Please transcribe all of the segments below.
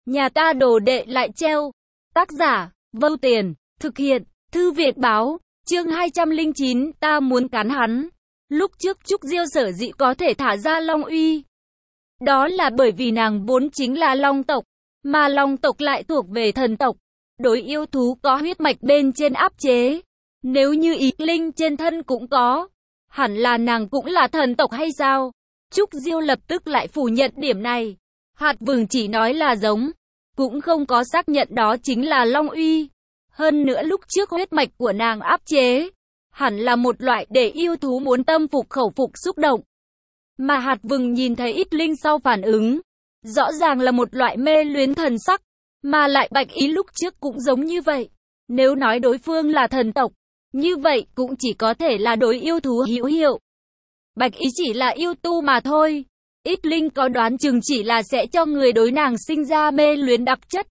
Nhà ta đồ đệ lại treo. Tác giả, Vâu Tiền, thực hiện, Thư viện báo, chương 209, ta muốn cắn hắn. Lúc trước Trúc Diêu sở dĩ có thể thả ra Long Uy. Đó là bởi vì nàng vốn chính là Long tộc, mà Long tộc lại thuộc về thần tộc. Đối yêu thú có huyết mạch bên trên áp chế. Nếu như ý linh trên thân cũng có, hẳn là nàng cũng là thần tộc hay sao? Trúc Diêu lập tức lại phủ nhận điểm này. Hạt Vừng chỉ nói là giống, cũng không có xác nhận đó chính là Long Uy. Hơn nữa lúc trước huyết mạch của nàng áp chế, hẳn là một loại để yêu thú muốn tâm phục khẩu phục xúc động. Mà Hạt Vừng nhìn thấy ít linh sau phản ứng, rõ ràng là một loại mê luyến thần sắc, mà lại Bạch Ý lúc trước cũng giống như vậy. Nếu nói đối phương là thần tộc, như vậy cũng chỉ có thể là đối yêu thú hữu hiệu. Bạch Ý chỉ là yêu tu mà thôi. Ít linh có đoán chừng chỉ là sẽ cho người đối nàng sinh ra mê luyến đặc chất.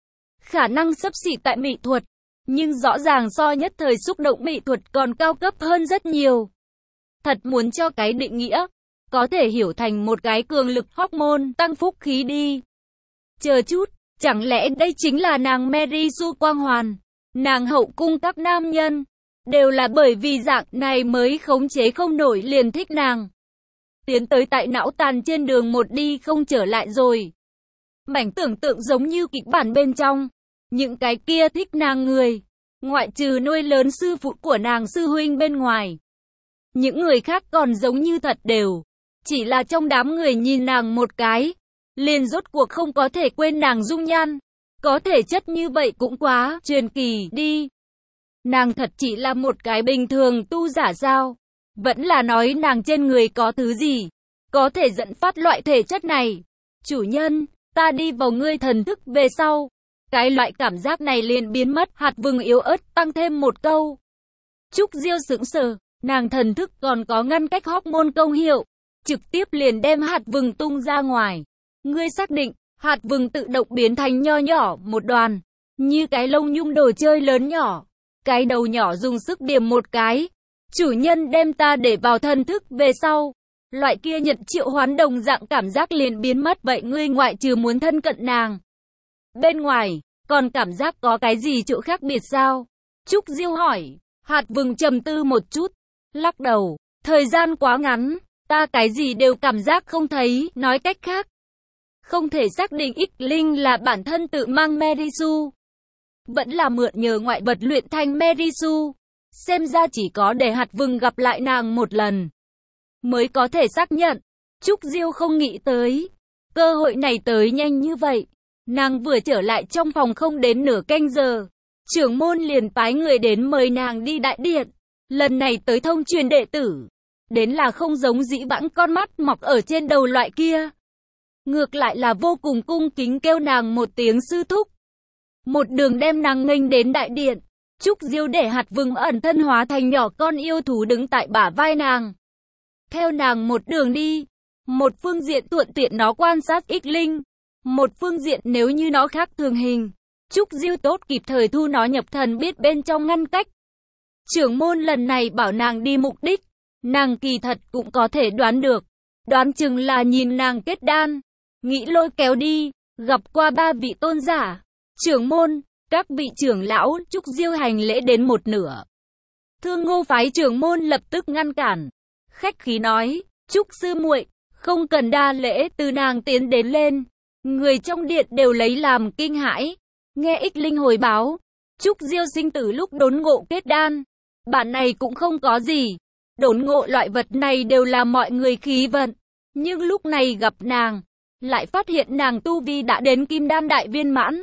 Khả năng xấp xỉ tại mỹ thuật, nhưng rõ ràng so nhất thời xúc động mỹ thuật còn cao cấp hơn rất nhiều. Thật muốn cho cái định nghĩa, có thể hiểu thành một cái cường lực hormone tăng phúc khí đi. Chờ chút, chẳng lẽ đây chính là nàng Mary Sue quang hoàn? Nàng hậu cung các nam nhân, đều là bởi vì dạng này mới khống chế không nổi liền thích nàng. Tiến tới tại não tàn trên đường một đi không trở lại rồi. Mảnh tưởng tượng giống như kịch bản bên trong. Những cái kia thích nàng người, ngoại trừ nuôi lớn sư phụ của nàng sư huynh bên ngoài. Những người khác còn giống như thật đều. Chỉ là trong đám người nhìn nàng một cái, liền rốt cuộc không có thể quên nàng dung nhan. Có thể chất như vậy cũng quá truyền kỳ đi. Nàng thật chỉ là một cái bình thường tu giả sao? Vẫn là nói nàng trên người có thứ gì, có thể dẫn phát loại thể chất này. Chủ nhân, ta đi vào ngươi thần thức về sau. Cái loại cảm giác này liền biến mất. Hạt Vừng yếu ớt tăng thêm một câu. Trúc Diêu sững sờ, nàng thần thức còn có ngăn cách hormone công hiệu. Trực tiếp liền đem Hạt Vừng tung ra ngoài. Ngươi xác định, Hạt Vừng tự động biến thành nho nhỏ một đoàn. Như cái lông nhung đồ chơi lớn nhỏ. Cái đầu nhỏ dùng sức điểm một cái. Chủ nhân đem ta để vào thần thức về sau. Loại kia nhận triệu hoán đồng dạng cảm giác liền biến mất. Vậy ngươi ngoại trừ muốn thân cận nàng, bên ngoài, còn cảm giác có cái gì chỗ khác biệt sao? Trúc Diêu hỏi. Hạt Vừng trầm tư một chút, lắc đầu. Thời gian quá ngắn, ta cái gì đều cảm giác không thấy. Nói cách khác, không thể xác định X Linh là bản thân tự mang Mary Sue, vẫn là mượn nhờ ngoại vật luyện thành Mary Sue. Xem ra chỉ có để Hạt Vừng gặp lại nàng một lần, mới có thể xác nhận. Trúc Diêu không nghĩ tới, cơ hội này tới nhanh như vậy. Nàng vừa trở lại trong phòng không đến nửa canh giờ, trưởng môn liền phái người đến mời nàng đi đại điện. Lần này tới thông truyền đệ tử, đến là không giống dĩ vãng con mắt mọc ở trên đầu loại kia. Ngược lại là vô cùng cung kính kêu nàng một tiếng sư thúc. Một đường đem nàng nghênh đến đại điện. Trúc Diêu để Hạt Vừng ẩn thân hóa thành nhỏ con yêu thú đứng tại bả vai nàng. Theo nàng một đường đi, một phương diện thuận tiện nó quan sát X Linh, một phương diện nếu như nó khác thường hình, Trúc Diêu tốt kịp thời thu nó nhập thần biết bên trong ngăn cách. Trưởng môn lần này bảo nàng đi mục đích, nàng kỳ thật cũng có thể đoán được. Đoán chừng là nhìn nàng kết đan, nghĩ lôi kéo đi, gặp qua 3 vị tôn giả. Trưởng môn, các vị trưởng lão. Trúc Diêu hành lễ đến một nửa. Thương Ngô phái trưởng môn lập tức ngăn cản, khách khí nói, Trúc sư muội, không cần đa lễ. Từ nàng tiến đến lên, người trong điện đều lấy làm kinh hãi. Nghe X Linh hồi báo, Trúc Diêu sinh tử lúc đốn ngộ kết đan. Bản này cũng không có gì, đốn ngộ loại vật này đều là mọi người khí vận. Nhưng lúc này gặp nàng, lại phát hiện nàng tu vi đã đến kim đan đại viên mãn.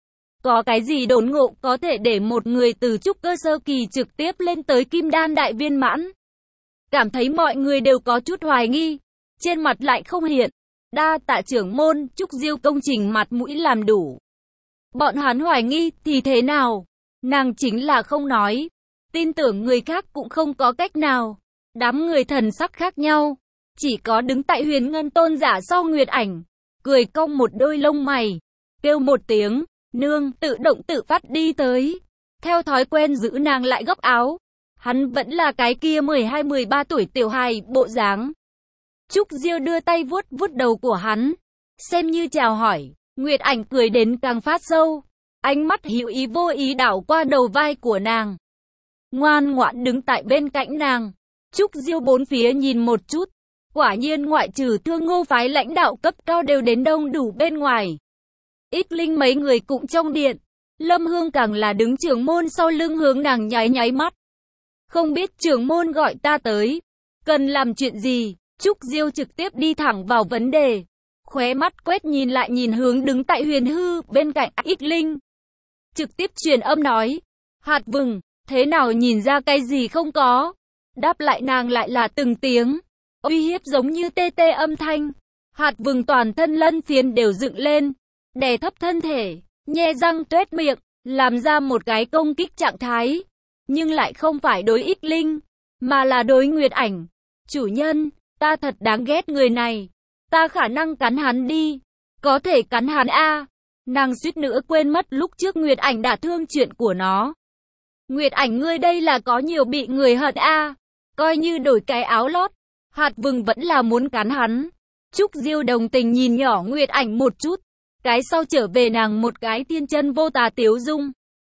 Có cái gì đốn ngộ có thể để một người từ trúc cơ sơ kỳ trực tiếp lên tới kim đan đại viên mãn? Cảm thấy mọi người đều có chút hoài nghi, trên mặt lại không hiện. Đa tạ trưởng môn. Trúc Diêu công trình mặt mũi làm đủ. Bọn hắn hoài nghi thì thế nào? Nàng chính là không nói. Tin tưởng người khác cũng không có cách nào. Đám người thần sắc khác nhau. Chỉ có đứng tại Huyền Ngân tôn giả sau Nguyệt Ảnh, cười cong một đôi lông mày, kêu một tiếng, nương, tự động tự phát đi tới. Theo thói quen giữ nàng lại gấp áo. Hắn vẫn là cái kia 12-13 tuổi tiểu hài bộ dáng. Trúc Diêu đưa tay vuốt vuốt đầu của hắn, xem như chào hỏi. Nguyệt Ảnh cười đến càng phát sâu, ánh mắt hữu ý vô ý đảo qua đầu vai của nàng. Ngoan ngoãn đứng tại bên cạnh nàng. Trúc Diêu bốn phía nhìn một chút, quả nhiên ngoại trừ Thương Ngô phái lãnh đạo cấp cao đều đến đông đủ bên ngoài. Ít Linh mấy người cũng trong điện, Lâm Hương càng là đứng trưởng môn sau lưng hướng nàng nháy nháy mắt. Không biết trưởng môn gọi ta tới, cần làm chuyện gì? Trúc Diêu trực tiếp đi thẳng vào vấn đề, khóe mắt quét nhìn lại nhìn hướng đứng tại Huyền Hư bên cạnh Ít Linh. Trực tiếp truyền âm nói, Hạt Vừng, thế nào nhìn ra cái gì không có? Đáp lại nàng lại là từng tiếng uy hiếp giống như tê tê âm thanh. Hạt Vừng toàn thân lân phiến đều dựng lên, đè thấp thân thể, nhe răng tuét miệng, làm ra một cái công kích trạng thái, nhưng lại không phải đối Ít Linh, mà là đối Nguyệt Ảnh. Chủ nhân, ta thật đáng ghét người này, ta khả năng cắn hắn đi, có thể cắn hắn a. Nàng suýt nữa quên mất lúc trước Nguyệt Ảnh đã thương chuyện của nó. Nguyệt Ảnh ngươi đây là có nhiều bị người hận a, coi như đổi cái áo lót, Hạt Vừng vẫn là muốn cắn hắn. Trúc Diêu đồng tình nhìn nhỏ Nguyệt Ảnh một chút, cái sau trở về nàng một cái thiên chân vô tà tiếu dung.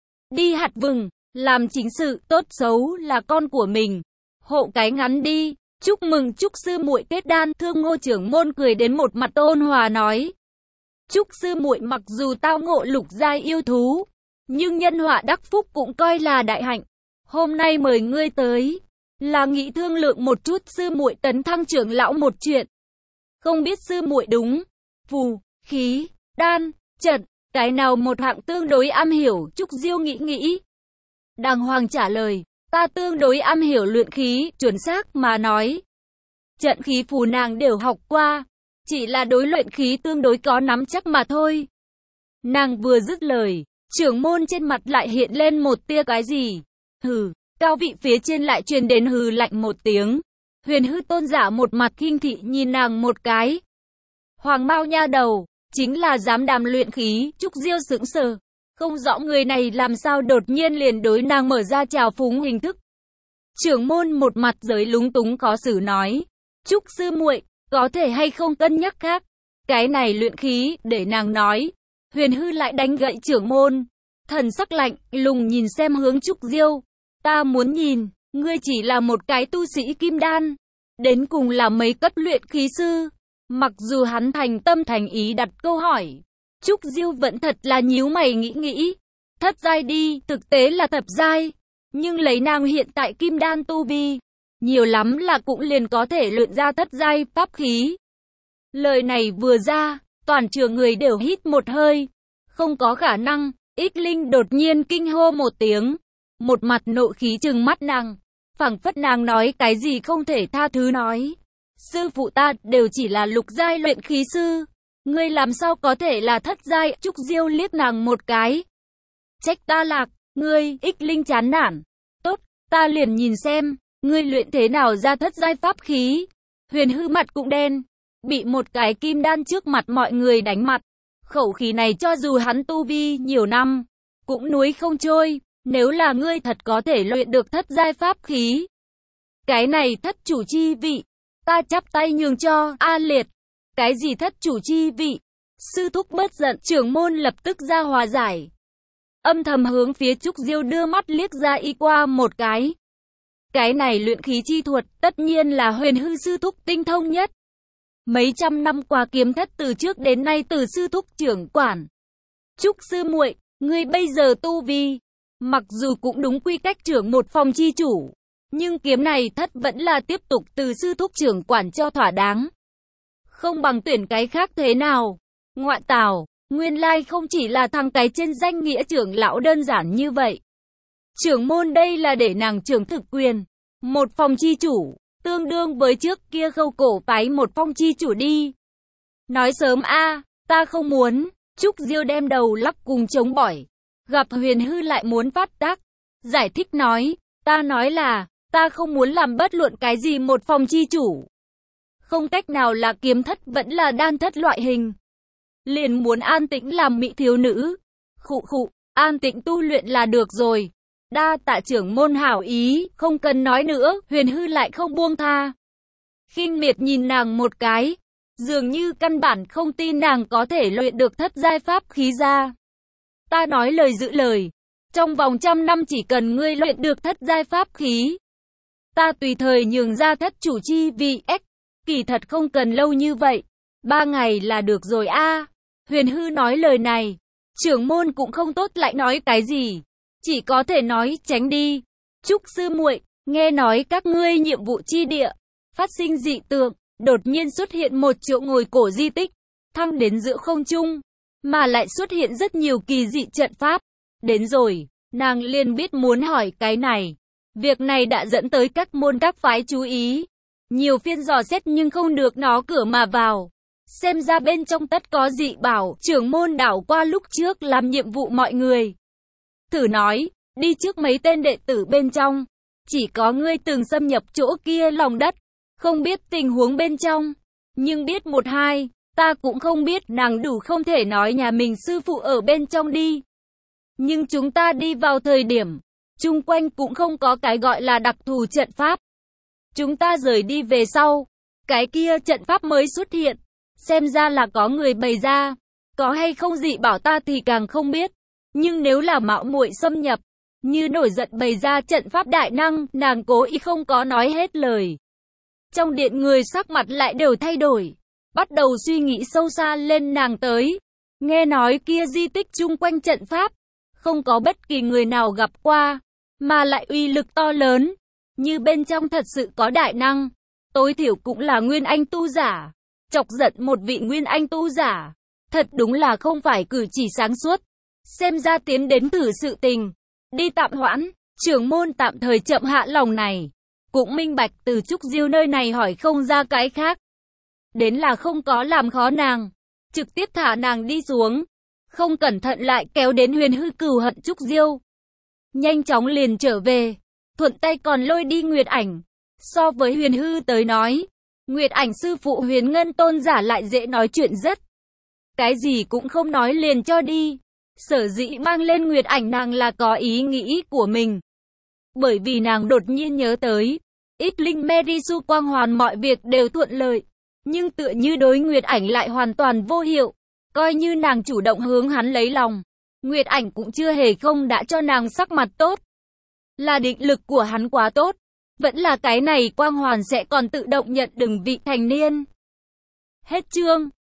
Đi Hạt Vừng, làm chính sự, tốt xấu là con của mình, hộ cái ngắn đi. Chúc mừng Trúc sư muội kết đan. Thương Ngô trưởng môn cười đến một mặt ôn hòa nói, Trúc sư muội mặc dù tao ngộ lục giai yêu thú, nhưng nhân họa đắc phúc cũng coi là đại hạnh. Hôm nay mời ngươi tới, là nghĩ thương lượng một chút sư muội tấn thăng trưởng lão một chuyện. Không biết sư muội đúng phù, khí, đan, trận, cái nào một hạng tương đối am hiểu? Trúc Diêu nghĩ. Đàng hoàng trả lời, ta tương đối am hiểu luyện khí, chuẩn xác mà nói. Trận khí phù nàng đều học qua, chỉ là đối luyện khí tương đối có nắm chắc mà thôi. Nàng vừa dứt lời, trưởng môn trên mặt lại hiện lên một tia cái gì. Hừ, cao vị phía trên lại truyền đến hừ lạnh một tiếng. Huyền Hư tôn giả một mặt kinh thị nhìn nàng một cái. Hoàng Mao nha đầu, chính là dám đàm luyện khí. Trúc Diêu sững sờ, không rõ người này làm sao đột nhiên liền đối nàng mở ra trào phúng hình thức. Trưởng môn một mặt giới lúng túng khó xử nói, Trúc sư muội, có thể hay không cân nhắc khác, cái này luyện khí, để nàng nói. Huyền Hư lại đánh gậy trưởng môn, thần sắc lạnh lùng nhìn xem hướng Trúc Diêu, ta muốn nhìn, ngươi chỉ là một cái tu sĩ kim đan, đến cùng là mấy cấp luyện khí sư. Mặc dù hắn thành tâm thành ý đặt câu hỏi, Trúc Diêu vẫn thật là nhíu mày nghĩ, thất giai đi, thực tế là thập giai, nhưng lấy nàng hiện tại kim đan tu vi, nhiều lắm là cũng liền có thể luyện ra thất giai pháp khí. Lời này vừa ra, toàn trường người đều hít một hơi, không có khả năng. Ít Linh đột nhiên kinh hô một tiếng, một mặt nộ khí trừng mắt nàng, phảng phất nàng nói cái gì không thể tha thứ nói. Sư phụ ta đều chỉ là lục giai luyện khí sư, ngươi làm sao có thể là thất giai? Trúc Diêu liếc nàng một cái, trách ta lạc, ngươi. Ít Linh chán nản, tốt, ta liền nhìn xem, ngươi luyện thế nào ra thất giai pháp khí. Huyền Hư mặt cũng đen, bị một cái kim đan trước mặt mọi người đánh mặt. Khẩu khí này cho dù hắn tu vi nhiều năm, cũng nuối không trôi. Nếu là ngươi thật có thể luyện được thất giai pháp khí, cái này thất chủ chi vị, ta chắp tay nhường cho. A liệt, cái gì thất chủ chi vị? Sư thúc bớt giận. Trưởng môn lập tức ra hòa giải, âm thầm hướng phía Trúc Diêu đưa mắt liếc ra y qua một cái. Cái này luyện khí chi thuật, tất nhiên là Huyền Hư sư thúc tinh thông nhất. Mấy trăm năm qua kiếm thất từ trước đến nay từ sư thúc trưởng quản. Trúc sư muội, ngươi bây giờ tu vi, mặc dù cũng đúng quy cách trưởng một phòng chi chủ, nhưng kiếm này thất vẫn là tiếp tục từ sư thúc trưởng quản cho thỏa đáng. Không bằng tuyển cái khác thế nào? Ngoại tảo, nguyên lai không chỉ là thằng cái trên danh nghĩa trưởng lão đơn giản như vậy. Trưởng môn đây là để nàng trưởng thực quyền, một phòng chi chủ, tương đương với trước kia Khâu cổ phái một phong chi chủ đi. Nói sớm a, ta không muốn. Trúc Diêu đem đầu lắc cùng chống bỏi, gặp Huyền Hư lại muốn phát tác, giải thích nói, ta nói là, ta không muốn làm bất luận cái gì một phòng chi chủ. Không cách nào là kiếm thất vẫn là đan thất loại hình. Liền muốn an tĩnh làm mỹ thiếu nữ. Khụ, an tĩnh tu luyện là được rồi. Đa tạ trưởng môn hảo ý, không cần nói nữa. Huyền Hư lại không buông tha, khinh miệt nhìn nàng một cái, Dường như căn bản không tin nàng có thể luyện được thất giai pháp khí ra. Ta nói lời giữ lời. Trong vòng 100 năm chỉ cần ngươi luyện được thất giai pháp khí, ta tùy thời nhường ra thất chủ chi vị. Kỳ thật không cần lâu như vậy. 3 ngày là được rồi a. Huyền Hư nói lời này. Trưởng môn cũng không tốt lại nói cái gì. Chỉ có thể nói tránh đi. Trúc sư muội, nghe nói các ngươi nhiệm vụ chi địa phát sinh dị tượng, đột nhiên xuất hiện một chỗ ngồi cổ di tích, thăng đến giữa không trung, mà lại xuất hiện rất nhiều kỳ dị trận pháp. Đến rồi, nàng liền biết muốn hỏi cái này. Việc này đã dẫn tới các môn các phái chú ý. Nhiều phiên dò xét nhưng không được nó cửa mà vào. Xem ra bên trong tất có dị bảo. Trưởng môn đảo qua lúc trước làm nhiệm vụ mọi người. Thử nói, đi trước mấy tên đệ tử bên trong. Chỉ có ngươi từng xâm nhập chỗ kia lòng đất. Không biết tình huống bên trong. Nhưng biết một hai, ta cũng không biết. Nàng đủ không thể nói nhà mình sư phụ ở bên trong đi. Nhưng chúng ta đi vào thời điểm, chung quanh cũng không có cái gọi là đặc thù trận pháp. Chúng ta rời đi về sau, cái kia trận pháp mới xuất hiện. Xem ra là có người bày ra. Có hay không dị bảo ta thì càng không biết. Nhưng nếu là mạo muội xâm nhập, như nổi giận bày ra trận pháp đại năng, nàng cố ý không có nói hết lời. Trong điện người sắc mặt lại đều thay đổi. Bắt đầu suy nghĩ sâu xa lên nàng tới. Nghe nói kia di tích chung quanh trận pháp, không có bất kỳ người nào gặp qua, mà lại uy lực to lớn. Như bên trong thật sự có đại năng, tối thiểu cũng là nguyên anh tu giả. Chọc giận một vị nguyên anh tu giả, thật đúng là không phải cử chỉ sáng suốt. Xem ra tiến đến thử sự tình, đi tạm hoãn. Trưởng môn tạm thời chậm hạ lòng này, cũng minh bạch từ Trúc Diêu nơi này hỏi không ra cái khác. Đến là không có làm khó nàng, trực tiếp thả nàng đi xuống. Không cẩn thận lại kéo đến Huyền Hư cừu hận Trúc Diêu. Nhanh chóng liền trở về, thuận tay còn lôi đi Nguyệt Ảnh. So với Huyền Hư tới nói, Nguyệt Ảnh sư phụ Huyền Ngân tôn giả lại dễ nói chuyện rất. Cái gì cũng không nói liền cho đi. Sở dĩ mang lên Nguyệt Ảnh nàng là có ý nghĩ của mình. Bởi vì nàng đột nhiên nhớ tới, ít linh Merisu quang hoàn mọi việc đều thuận lợi. Nhưng tựa như đối Nguyệt Ảnh lại hoàn toàn vô hiệu. Coi như nàng chủ động hướng hắn lấy lòng, Nguyệt Ảnh cũng chưa hề không đã cho nàng sắc mặt tốt. Là định lực của hắn quá tốt, vẫn là cái này quang hoàn sẽ còn tự động nhận đừng vị thành niên. Hết chương.